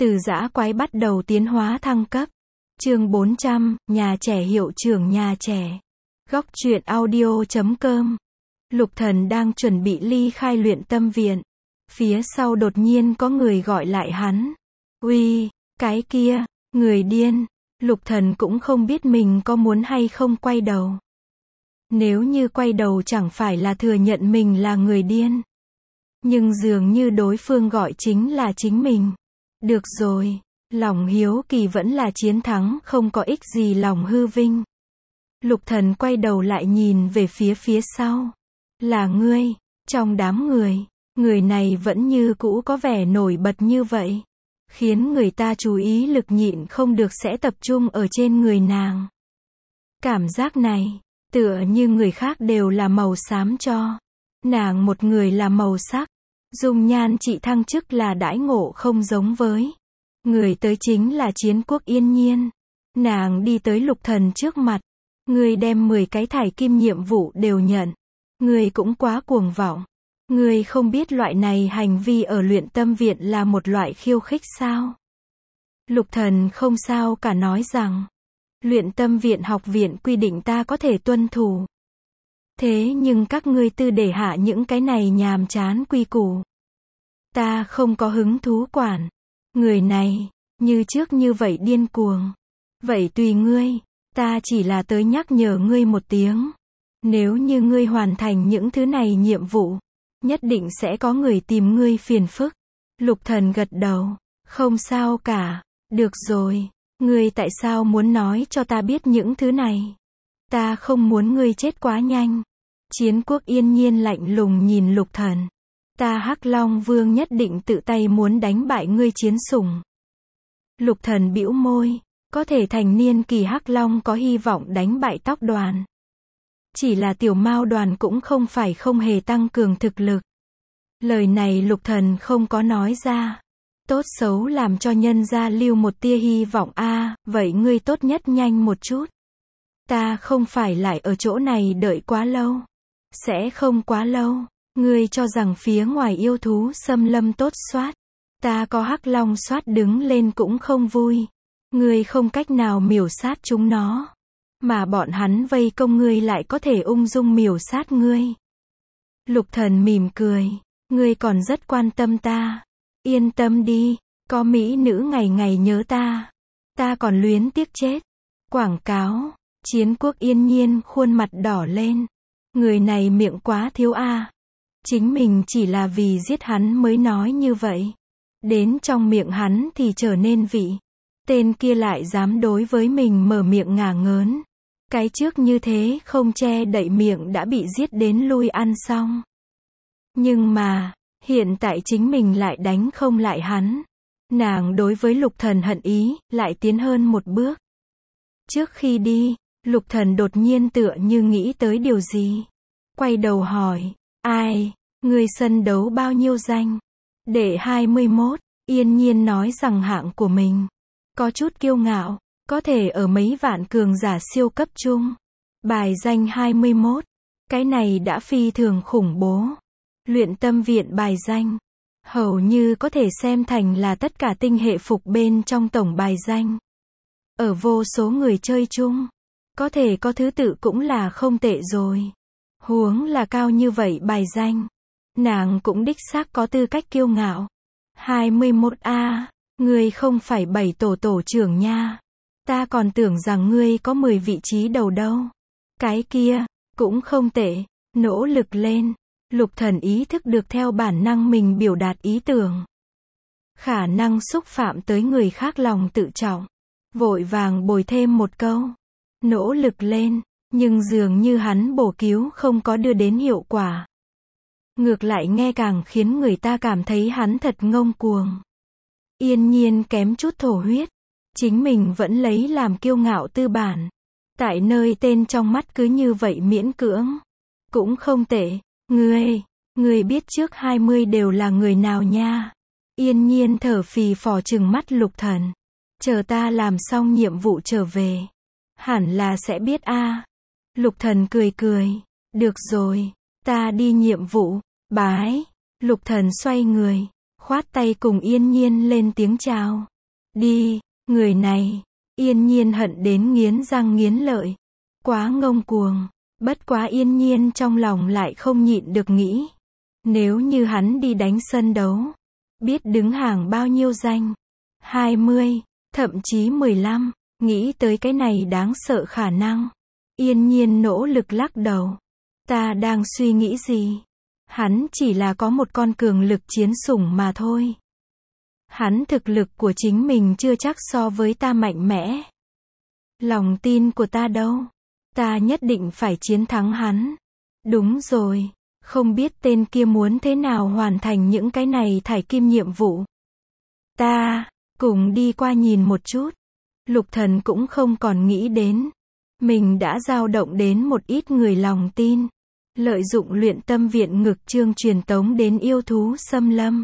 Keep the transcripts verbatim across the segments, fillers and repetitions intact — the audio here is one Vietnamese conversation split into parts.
Từ dã quái bắt đầu tiến hóa thăng cấp. Chương bốn trăm, nhà trẻ hiệu trưởng nhà trẻ. Góc truyện audio chấm com. Lục Thần đang chuẩn bị ly khai luyện tâm viện. Phía sau đột nhiên có người gọi lại hắn. Uy, cái kia, người điên. Lục Thần cũng không biết mình có muốn hay không quay đầu. Nếu như quay đầu chẳng phải là thừa nhận mình là người điên. Nhưng dường như đối phương gọi chính là chính mình. Được rồi, lòng hiếu kỳ vẫn là chiến thắng, không có ích gì lòng hư vinh. Lục Thần quay đầu lại nhìn về phía phía sau. Là ngươi, trong đám người, người này vẫn như cũ có vẻ nổi bật như vậy. Khiến người ta chú ý lực nhịn không được sẽ tập trung ở trên người nàng. Cảm giác này, tựa như người khác đều là màu xám cho. Nàng một người là màu sắc. Dung nhan chị thăng chức là đãi ngộ không giống với. Người tới chính là Chiến Quốc Yên Nhiên. Nàng đi tới Lục Thần trước mặt. Người đem mười cái thải kim nhiệm vụ đều nhận. Người cũng quá cuồng vọng. Người không biết loại này hành vi ở luyện tâm viện là một loại khiêu khích sao? Lục Thần không sao cả nói rằng. Luyện tâm viện học viện quy định ta có thể tuân thủ. Thế nhưng các ngươi tư để hạ những cái này nhàm chán quy củ. Ta không có hứng thú quản. Người này, như trước như vậy điên cuồng. Vậy tùy ngươi, ta chỉ là tới nhắc nhở ngươi một tiếng. Nếu như ngươi hoàn thành những thứ này nhiệm vụ, nhất định sẽ có người tìm ngươi phiền phức. Lục Thần gật đầu, không sao cả, được rồi, ngươi tại sao muốn nói cho ta biết những thứ này? Ta không muốn ngươi chết quá nhanh. Chiến Quốc Yên Nhiên lạnh lùng nhìn Lục Thần. Ta Hắc Long Vương nhất định tự tay muốn đánh bại ngươi chiến sủng. Lục Thần bĩu môi, có thể thành niên kỳ Hắc Long có hy vọng đánh bại Tóc Đoàn. Chỉ là Tiểu Mao Đoàn cũng không phải không hề tăng cường thực lực. Lời này Lục Thần không có nói ra. Tốt xấu làm cho nhân gia lưu một tia hy vọng a, à, vậy ngươi tốt nhất nhanh một chút. Ta không phải lại ở chỗ này đợi quá lâu. Sẽ không quá lâu. Ngươi cho rằng phía ngoài yêu thú xâm lâm tốt soát. Ta có Hắc Long soát đứng lên cũng không vui. Ngươi không cách nào miểu sát chúng nó. Mà bọn hắn vây công ngươi lại có thể ung dung miểu sát ngươi. Lục Thần mỉm cười. Ngươi còn rất quan tâm ta. Yên tâm đi. Có mỹ nữ ngày ngày nhớ ta. Ta còn luyến tiếc chết. Quảng cáo. Chiến Quốc Yên Nhiên khuôn mặt đỏ lên. Người này miệng quá thiếu a. À. Chính mình chỉ là vì giết hắn mới nói như vậy. Đến trong miệng hắn thì trở nên vị. Tên kia lại dám đối với mình mở miệng ngả ngớn. Cái trước như thế không che đậy miệng đã bị giết đến lui ăn xong. Nhưng mà, hiện tại chính mình lại đánh không lại hắn. Nàng đối với Lục Thần hận ý, lại tiến hơn một bước. Trước khi đi, Lục Thần đột nhiên tựa như nghĩ tới điều gì. Quay đầu hỏi, ai, người sân đấu bao nhiêu danh? Đệ hai mươi mốt, Yên Nhiên nói rằng hạng của mình. Có chút kiêu ngạo, có thể ở mấy vạn cường giả siêu cấp chung. Bài danh hai mươi mốt, cái này đã phi thường khủng bố. Luyện tâm viện bài danh, hầu như có thể xem thành là tất cả tinh hệ phục bên trong tổng bài danh. Ở vô số người chơi chung, có thể có thứ tự cũng là không tệ rồi. Huống là cao như vậy bài danh. Nàng cũng đích xác có tư cách kiêu ngạo. hai mươi mốt a, ngươi không phải bảy tổ tổ trưởng nha. Ta còn tưởng rằng ngươi có mười vị trí đầu đâu. Cái kia, cũng không tệ, nỗ lực lên. Lục Thần ý thức được theo bản năng mình biểu đạt ý tưởng. Khả năng xúc phạm tới người khác lòng tự trọng. Vội vàng bồi thêm một câu. Nỗ lực lên, nhưng dường như hắn bổ cứu không có đưa đến hiệu quả. Ngược lại nghe càng khiến người ta cảm thấy hắn thật ngông cuồng. Yên Nhiên kém chút thổ huyết. Chính mình vẫn lấy làm kiêu ngạo tư bản. Tại nơi tên trong mắt cứ như vậy miễn cưỡng. Cũng không tệ. Ngươi, ngươi biết trước hai mươi đều là người nào nha? Yên Nhiên thở phì phò trừng mắt Lục Thần. Chờ ta làm xong nhiệm vụ trở về. Hẳn là sẽ biết a. À. Lục Thần cười cười. Được rồi, ta đi nhiệm vụ. Bái. Lục Thần xoay người, khoát tay cùng Yên Nhiên lên tiếng chào. Đi, người này, Yên Nhiên hận đến nghiến răng nghiến lợi. Quá ngông cuồng, bất quá Yên Nhiên trong lòng lại không nhịn được nghĩ. Nếu như hắn đi đánh sân đấu, biết đứng hàng bao nhiêu danh? hai mươi, thậm chí mười lăm, nghĩ tới cái này đáng sợ khả năng. Yên Nhiên nỗ lực lắc đầu. Ta đang suy nghĩ gì? Hắn chỉ là có một con cường lực chiến sủng mà thôi. Hắn thực lực của chính mình chưa chắc so với ta mạnh mẽ. Lòng tin của ta đâu? Ta nhất định phải chiến thắng hắn. Đúng rồi, không biết tên kia muốn thế nào hoàn thành những cái này thải kim nhiệm vụ. Ta, cùng đi qua nhìn một chút. Lục Thần cũng không còn nghĩ đến. Mình đã dao động đến một ít người lòng tin. Lợi dụng luyện tâm viện ngực chương truyền tống đến yêu thú xâm lâm.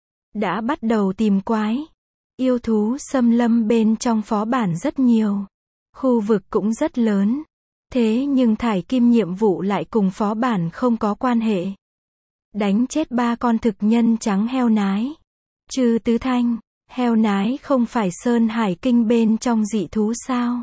Đã bắt đầu tìm quái. Yêu thú xâm lâm bên trong phó bản rất nhiều. Khu vực cũng rất lớn. Thế nhưng thải kim nhiệm vụ lại cùng phó bản không có quan hệ. Đánh chết ba con thực nhân trắng heo nái. Trừ Tứ Thanh, heo nái không phải Sơn Hải Kinh bên trong dị thú sao?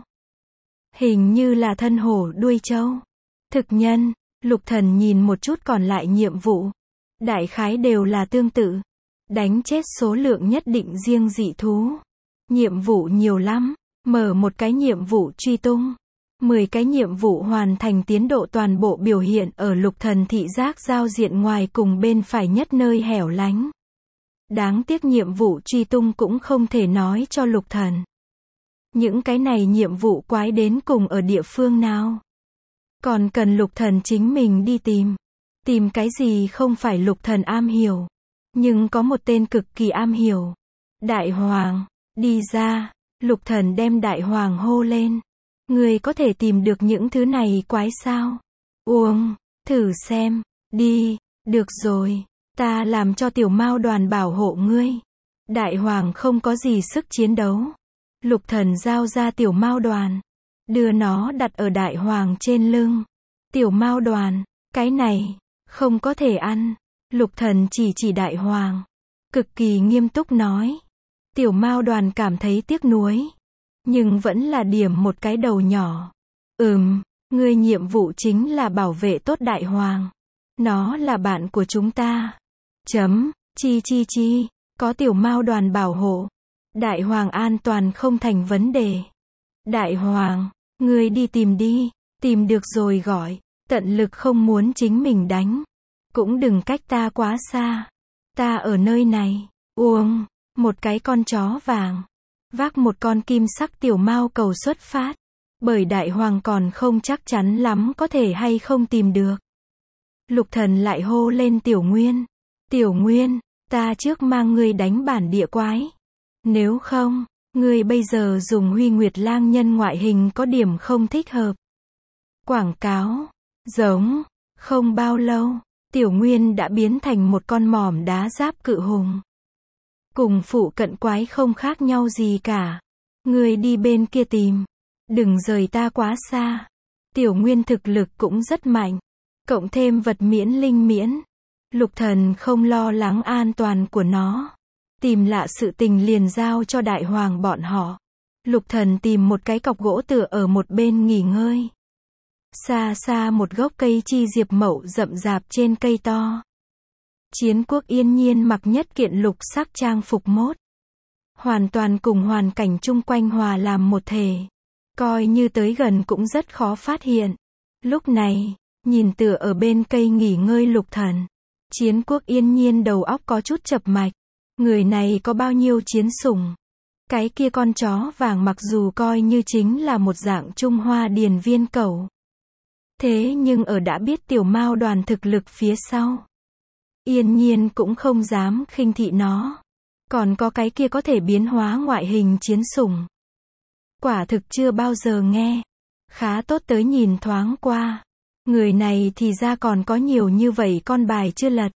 Hình như là thân hổ đuôi trâu. Thực nhân, Lục Thần nhìn một chút còn lại nhiệm vụ. Đại khái đều là tương tự. Đánh chết số lượng nhất định riêng dị thú. Nhiệm vụ nhiều lắm. Mở một cái nhiệm vụ truy tung. mười cái nhiệm vụ hoàn thành tiến độ toàn bộ biểu hiện ở Lục Thần thị giác giao diện ngoài cùng bên phải nhất nơi hẻo lánh. Đáng tiếc nhiệm vụ truy tung cũng không thể nói cho Lục Thần. Những cái này nhiệm vụ quái đến cùng ở địa phương nào? Còn cần Lục Thần chính mình đi tìm. Tìm cái gì không phải Lục Thần am hiểu. Nhưng có một tên cực kỳ am hiểu. Đại Hoàng, đi ra. Lục Thần đem Đại Hoàng hô lên. Ngươi có thể tìm được những thứ này quái sao? Uông, thử xem. Đi, được rồi. Ta làm cho tiểu mao đoàn bảo hộ ngươi. Đại Hoàng không có gì sức chiến đấu. Lục Thần giao ra tiểu mao đoàn. Đưa nó đặt ở Đại Hoàng trên lưng. Tiểu mao đoàn, cái này, không có thể ăn. Lục Thần chỉ chỉ Đại Hoàng. Cực kỳ nghiêm túc nói. Tiểu mao đoàn cảm thấy tiếc nuối. Nhưng vẫn là điểm một cái đầu nhỏ. Ừm, ngươi nhiệm vụ chính là bảo vệ tốt Đại Hoàng. Nó là bạn của chúng ta. Chấm, chi chi chi, có tiểu mao đoàn bảo hộ. Đại Hoàng an toàn không thành vấn đề. Đại Hoàng, ngươi đi tìm đi. Tìm được rồi gọi. Tận lực không muốn chính mình đánh. Cũng đừng cách ta quá xa. Ta ở nơi này. Uông, một cái con chó vàng. Vác một con kim sắc tiểu mao cầu xuất phát. Bởi Đại Hoàng còn không chắc chắn lắm có thể hay không tìm được. Lục Thần lại hô lên Tiểu Nguyên. Tiểu Nguyên, ta trước mang ngươi đánh bản địa quái. Nếu không, ngươi bây giờ dùng Huy Nguyệt lang nhân ngoại hình có điểm không thích hợp. Quảng cáo. Giống. Không bao lâu, Tiểu Nguyên đã biến thành một con mỏm đá giáp cự hùng. Cùng phụ cận quái không khác nhau gì cả. Ngươi đi bên kia tìm. Đừng rời ta quá xa. Tiểu Nguyên thực lực cũng rất mạnh. Cộng thêm vật miễn linh miễn. Lục Thần không lo lắng an toàn của nó. Tìm lạ sự tình liền giao cho Đại Hoàng bọn họ. Lục Thần tìm một cái cọc gỗ tựa ở một bên nghỉ ngơi. Xa xa một gốc cây chi diệp mậu rậm rạp trên cây to. Chiến Quốc Yên Nhiên mặc nhất kiện lục sắc trang phục mốt. Hoàn toàn cùng hoàn cảnh chung quanh hòa làm một thể. Coi như tới gần cũng rất khó phát hiện. Lúc này, nhìn tựa ở bên cây nghỉ ngơi Lục Thần. Chiến Quốc Yên Nhiên đầu óc có chút chập mạch. Người này có bao nhiêu chiến sủng? Cái kia con chó vàng mặc dù coi như chính là một dạng Trung Hoa điền viên cẩu. Thế nhưng ở đã biết tiểu mao đoàn thực lực phía sau. Yên Nhiên cũng không dám khinh thị nó. Còn có cái kia có thể biến hóa ngoại hình chiến sủng. Quả thực chưa bao giờ nghe. Khá tốt tới nhìn thoáng qua. Người này thì ra còn có nhiều như vậy con bài chưa lật.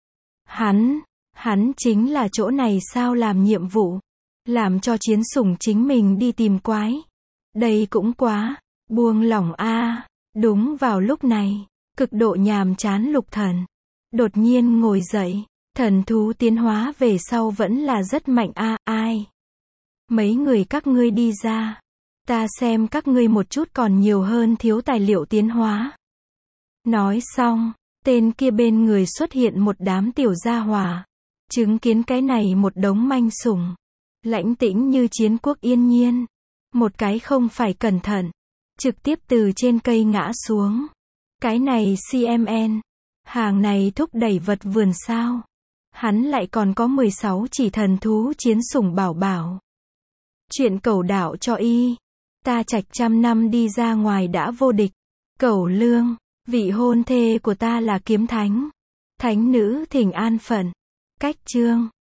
Hắn, hắn chính là chỗ này sao làm nhiệm vụ. Làm cho chiến sủng chính mình đi tìm quái. Đây cũng quá, buông lỏng a. Đúng vào lúc này, cực độ nhàm chán Lục Thần. Đột nhiên ngồi dậy, thần thú tiến hóa về sau vẫn là rất mạnh a, ai. Mấy người các ngươi đi ra. Ta xem các ngươi một chút còn nhiều hơn thiếu tài liệu tiến hóa. Nói xong, tên kia bên người xuất hiện một đám tiểu gia hỏa. Chứng kiến cái này một đống manh sủng. Lãnh tĩnh như chiến quốc yên nhiên. Một cái không phải cẩn thận. Trực tiếp từ trên cây ngã xuống. Cái này xê em en. Hàng này thúc đẩy vật vườn sao. Hắn lại còn có mười sáu chỉ thần thú chiến sủng bảo bảo. Chuyện cẩu đạo cho y. Ta trạch trăm năm đi ra ngoài đã vô địch. Cẩu lương. Vị hôn thê của ta là kiếm thánh. Thánh nữ thỉnh an phận. Cách chương.